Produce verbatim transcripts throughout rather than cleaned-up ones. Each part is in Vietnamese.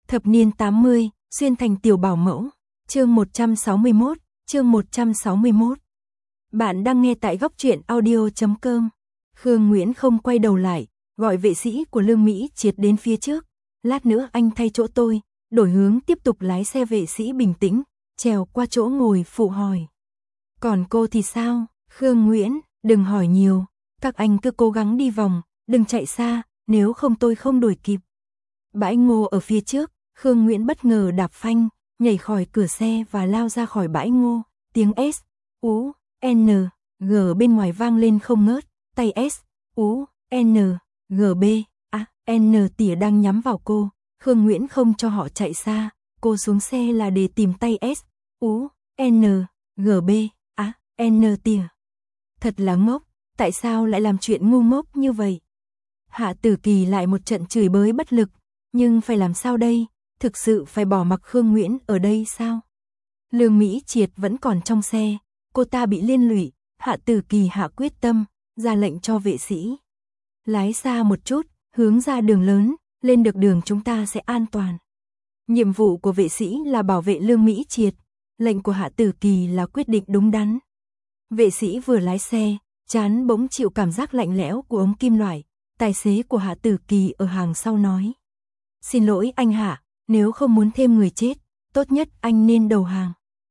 Thập niên tám mươi, xuyên thành tiểu bảo mẫu. Chương một trăm sáu mươi mốt, chương một trăm sáu mươi mốt. Bạn đang nghe tại góc truyện audio chấm com. Khương Nguyễn không quay đầu lại, gọi vệ sĩ của Lương Mỹ Triệt đến phía trước. Lát nữa anh thay chỗ tôi, đổi hướng tiếp tục lái xe. Vệ sĩ bình tĩnh, trèo qua chỗ ngồi phụ hỏi. Còn cô thì sao? Khương Nguyễn, đừng hỏi nhiều, các anh cứ cố gắng đi vòng, đừng chạy xa, nếu không tôi không đuổi kịp. Bãi ngô ở phía trước, Khương Nguyễn bất ngờ đạp phanh, nhảy khỏi cửa xe và lao ra khỏi bãi ngô, tiếng S, U, N, G bên ngoài vang lên không ngớt, tay S, U, N, G B, A, N tỉa đang nhắm vào cô, Khương Nguyễn không cho họ chạy xa, cô xuống xe là để tìm tay S, U, N, G B, A, N tỉa. Thật là ngốc, tại sao lại làm chuyện ngu ngốc như vậy? Hạ Tử Kỳ lại một trận chửi bới bất lực, nhưng phải làm sao đây? Thực sự phải bỏ mặc Khương Nguyễn ở đây sao? Lương Mỹ Triệt vẫn còn trong xe, cô ta bị liên lụy, Hạ Tử Kỳ hạ quyết tâm, ra lệnh cho vệ sĩ. Lái xa một chút, hướng ra đường lớn, lên được đường chúng ta sẽ an toàn. Nhiệm vụ của vệ sĩ là bảo vệ Lương Mỹ Triệt, lệnh của Hạ Tử Kỳ là quyết định đúng đắn. Vệ sĩ vừa lái xe, trán bỗng chịu cảm giác lạnh lẽo của ống kim loại, tài xế của Hạ Tử Kỳ ở hàng sau nói. Xin lỗi anh Hạ, nếu không muốn thêm người chết, tốt nhất anh nên đầu hàng.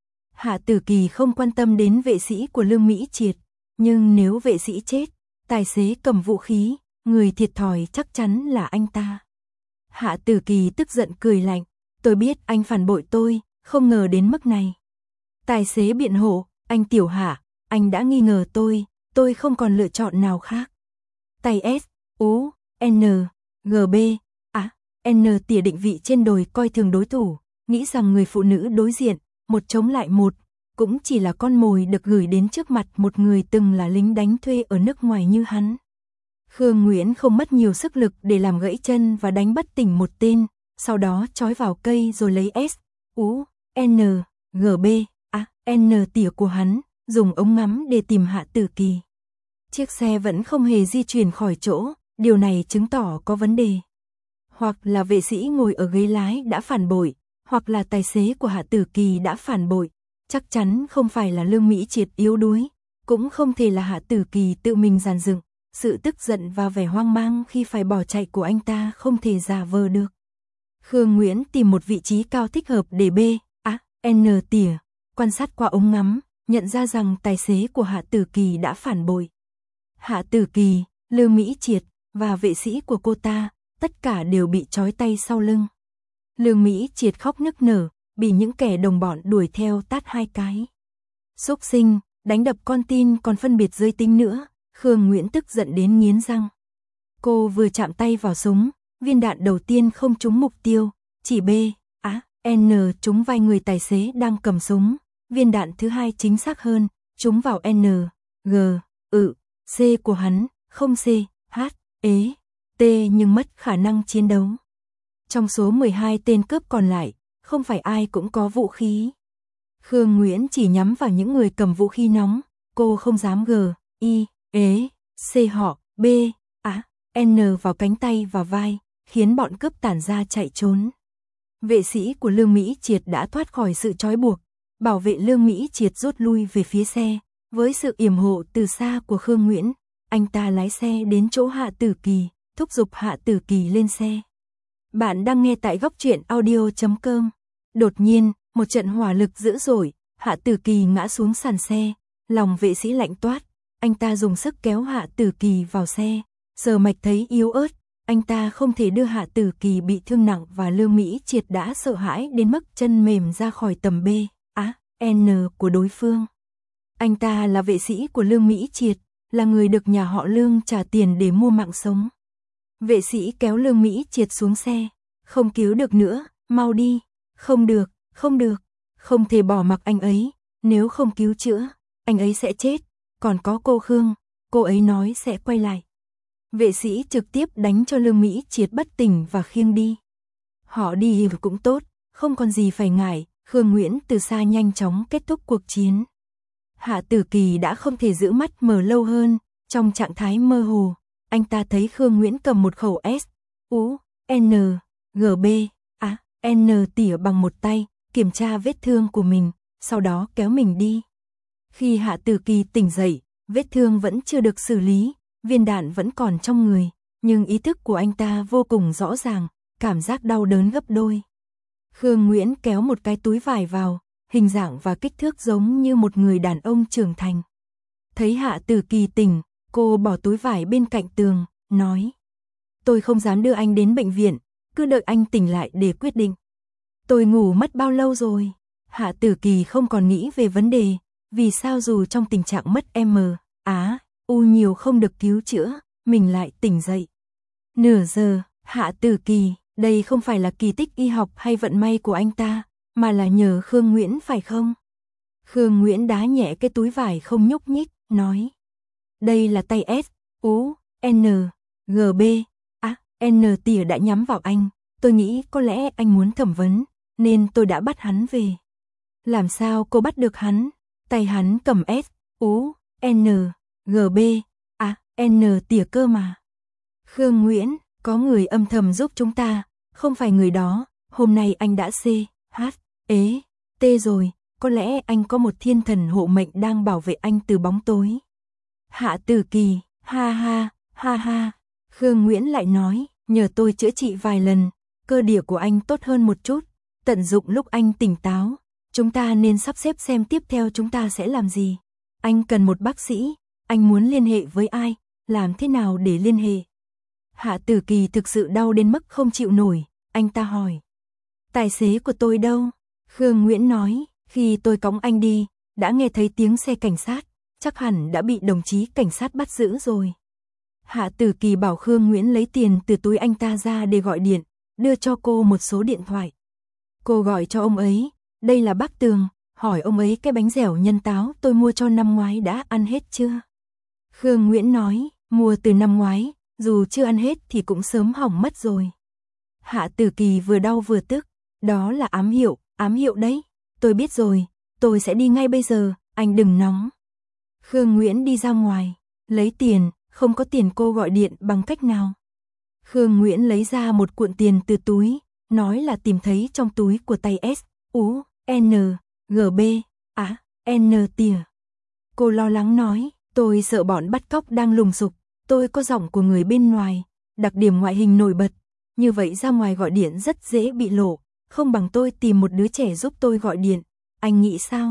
Hạ Tử Kỳ không quan tâm đến vệ sĩ của Lương Mỹ Triệt, nhưng nếu vệ sĩ chết, tài xế cầm vũ khí, người thiệt thòi chắc chắn là anh ta. Hạ Tử Kỳ tức giận cười lạnh, tôi biết anh phản bội tôi, không ngờ đến mức này. Tài xế biện hộ, anh Tiểu Hạ, anh đã nghi ngờ tôi, tôi không còn lựa chọn nào khác. Tay S, U, N, G B, A, N tỉa định vị trên đồi coi thường đối thủ, nghĩ rằng người phụ nữ đối diện, một chống lại một, cũng chỉ là con mồi được gửi đến trước mặt một người từng là lính đánh thuê ở nước ngoài như hắn. Khương Nguyễn không mất nhiều sức lực để làm gãy chân và đánh bất tỉnh một tên, sau đó trói vào cây rồi lấy S, U, N, G B, A, N tỉa của hắn, dùng ống ngắm để tìm Hạ Tử Kỳ. Chiếc xe vẫn không hề di chuyển khỏi chỗ, điều này chứng tỏ có vấn đề. Hoặc là vệ sĩ ngồi ở ghế lái đã phản bội, hoặc là tài xế của Hạ Tử Kỳ đã phản bội, chắc chắn không phải là Lương Mỹ Triệt yếu đuối, cũng không thể là Hạ Tử Kỳ tự mình dàn dựng, sự tức giận và vẻ hoang mang khi phải bỏ chạy của anh ta không thể giả vờ được. Khương Nguyễn tìm một vị trí cao thích hợp để B, A, N tỉa, quan sát qua ống ngắm, nhận ra rằng tài xế của Hạ Tử Kỳ đã phản bội. Hạ Tử Kỳ, Lương Mỹ Triệt và vệ sĩ của cô ta, tất cả đều bị trói tay sau lưng. Lương Mỹ Triệt khóc nức nở, bị những kẻ đồng bọn đuổi theo tát hai cái. Xúc sinh, đánh đập con tin còn phân biệt giới tính nữa, Khương Nguyễn tức giận đến nghiến răng. Cô vừa chạm tay vào súng, viên đạn đầu tiên không trúng mục tiêu, chỉ B, A, N trúng vai người tài xế đang cầm súng, viên đạn thứ hai chính xác hơn, trúng vào N, G, ự, C của hắn, không C, H, ế, T nhưng mất khả năng chiến đấu. Trong số mười hai tên cướp còn lại, không phải ai cũng có vũ khí. Khương Nguyễn chỉ nhắm vào những người cầm vũ khí nóng, cô không dám G, I, ế, C họ, B, A, N vào cánh tay và vai, khiến bọn cướp tản ra chạy trốn. Vệ sĩ của Lương Mỹ Triệt đã thoát khỏi sự trói buộc, bảo vệ Lương Mỹ Triệt rút lui về phía xe, với sự yểm hộ từ xa của Khương Nguyễn, anh ta lái xe đến chỗ Hạ Tử Kỳ, thúc giục Hạ Tử Kỳ lên xe. Bạn đang nghe tại góc truyện audio chấm com. Đột nhiên, một trận hỏa lực dữ dội, Hạ Tử Kỳ ngã xuống sàn xe, lòng vệ sĩ lạnh toát, anh ta dùng sức kéo Hạ Tử Kỳ vào xe, giờ mạch thấy yếu ớt, anh ta không thể đưa Hạ Tử Kỳ bị thương nặng và Lương Mỹ Triệt đã sợ hãi đến mức chân mềm ra khỏi tầm B, A, N của đối phương. Anh ta là vệ sĩ của Lương Mỹ Triệt, là người được nhà họ Lương trả tiền để mua mạng sống. Vệ sĩ kéo Lương Mỹ Triệt xuống xe, không cứu được nữa, mau đi, không được, không được, không thể bỏ mặc anh ấy, nếu không cứu chữa, anh ấy sẽ chết, còn có cô Khương, cô ấy nói sẽ quay lại. Vệ sĩ trực tiếp đánh cho Lương Mỹ Triệt bất tỉnh và khiêng đi. Họ đi cũng tốt, không còn gì phải ngại, Khương Nguyễn từ xa nhanh chóng kết thúc cuộc chiến. Hạ Tử Kỳ đã không thể giữ mắt mở lâu hơn, trong trạng thái mơ hồ, anh ta thấy Khương Nguyễn cầm một khẩu S, U, N, G B, A, N tỉa bằng một tay, kiểm tra vết thương của mình, sau đó kéo mình đi. Khi Hạ Tử Kỳ tỉnh dậy, vết thương vẫn chưa được xử lý, viên đạn vẫn còn trong người, nhưng ý thức của anh ta vô cùng rõ ràng, cảm giác đau đớn gấp đôi. Khương Nguyễn kéo một cái túi vải vào, hình dạng và kích thước giống như một người đàn ông trưởng thành. Thấy Hạ Tử Kỳ tỉnh, cô bỏ túi vải bên cạnh tường, nói: tôi không dám đưa anh đến bệnh viện, cứ đợi anh tỉnh lại để quyết định. Tôi ngủ mất bao lâu rồi? Hạ Tử Kỳ không còn nghĩ về vấn đề, vì sao dù trong tình trạng mất M, Á, U nhiều không được cứu chữa, mình lại tỉnh dậy. Nửa giờ, Hạ Tử Kỳ, đây không phải là kỳ tích y học hay vận may của anh ta, mà là nhờ Khương Nguyễn phải không? Khương Nguyễn đá nhẹ cái túi vải không nhúc nhích, nói: đây là tay S, U, N, G, B, A, N tỉa đã nhắm vào anh, tôi nghĩ có lẽ anh muốn thẩm vấn, nên tôi đã bắt hắn về. Làm sao cô bắt được hắn? Tay hắn cầm S, U, N, G, B, A, N tỉa cơ mà. Khương Nguyễn, có người âm thầm giúp chúng ta, không phải người đó, hôm nay anh đã C, H, ế, T rồi, có lẽ anh có một thiên thần hộ mệnh đang bảo vệ anh từ bóng tối. Hạ Tử Kỳ, ha ha, ha ha. Khương Nguyễn lại nói, nhờ tôi chữa trị vài lần, cơ địa của anh tốt hơn một chút, tận dụng lúc anh tỉnh táo, chúng ta nên sắp xếp xem tiếp theo chúng ta sẽ làm gì. Anh cần một bác sĩ, anh muốn liên hệ với ai, làm thế nào để liên hệ? Hạ Tử Kỳ thực sự đau đến mức không chịu nổi, anh ta hỏi. Tài xế của tôi đâu? Khương Nguyễn nói, khi tôi cõng anh đi, đã nghe thấy tiếng xe cảnh sát, chắc hẳn đã bị đồng chí cảnh sát bắt giữ rồi. Hạ Tử Kỳ bảo Khương Nguyễn lấy tiền từ túi anh ta ra để gọi điện, đưa cho cô một số điện thoại. Cô gọi cho ông ấy, đây là bác Tường, hỏi ông ấy cái bánh dẻo nhân táo tôi mua cho năm ngoái đã ăn hết chưa? Khương Nguyễn nói, mua từ năm ngoái, dù chưa ăn hết thì cũng sớm hỏng mất rồi. Hạ Tử Kỳ vừa đau vừa tức, đó là ám hiệu, ám hiệu đấy, tôi biết rồi, tôi sẽ đi ngay bây giờ, anh đừng nóng. Khương Nguyễn đi ra ngoài, lấy tiền, không có tiền cô gọi điện bằng cách nào? Khương Nguyễn lấy ra một cuộn tiền từ túi, nói là tìm thấy trong túi của tay S, U, N, G, B, A, N tỉa. Cô lo lắng nói, tôi sợ bọn bắt cóc đang lùng sục, tôi có giọng của người bên ngoài, đặc điểm ngoại hình nổi bật, như vậy ra ngoài gọi điện rất dễ bị lộ, không bằng tôi tìm một đứa trẻ giúp tôi gọi điện, anh nghĩ sao?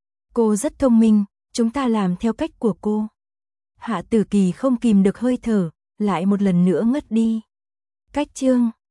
Cô rất thông minh, chúng ta làm theo cách của cô. Hạ Tử Kỳ không kìm được hơi thở, lại một lần nữa ngất đi. Cách chương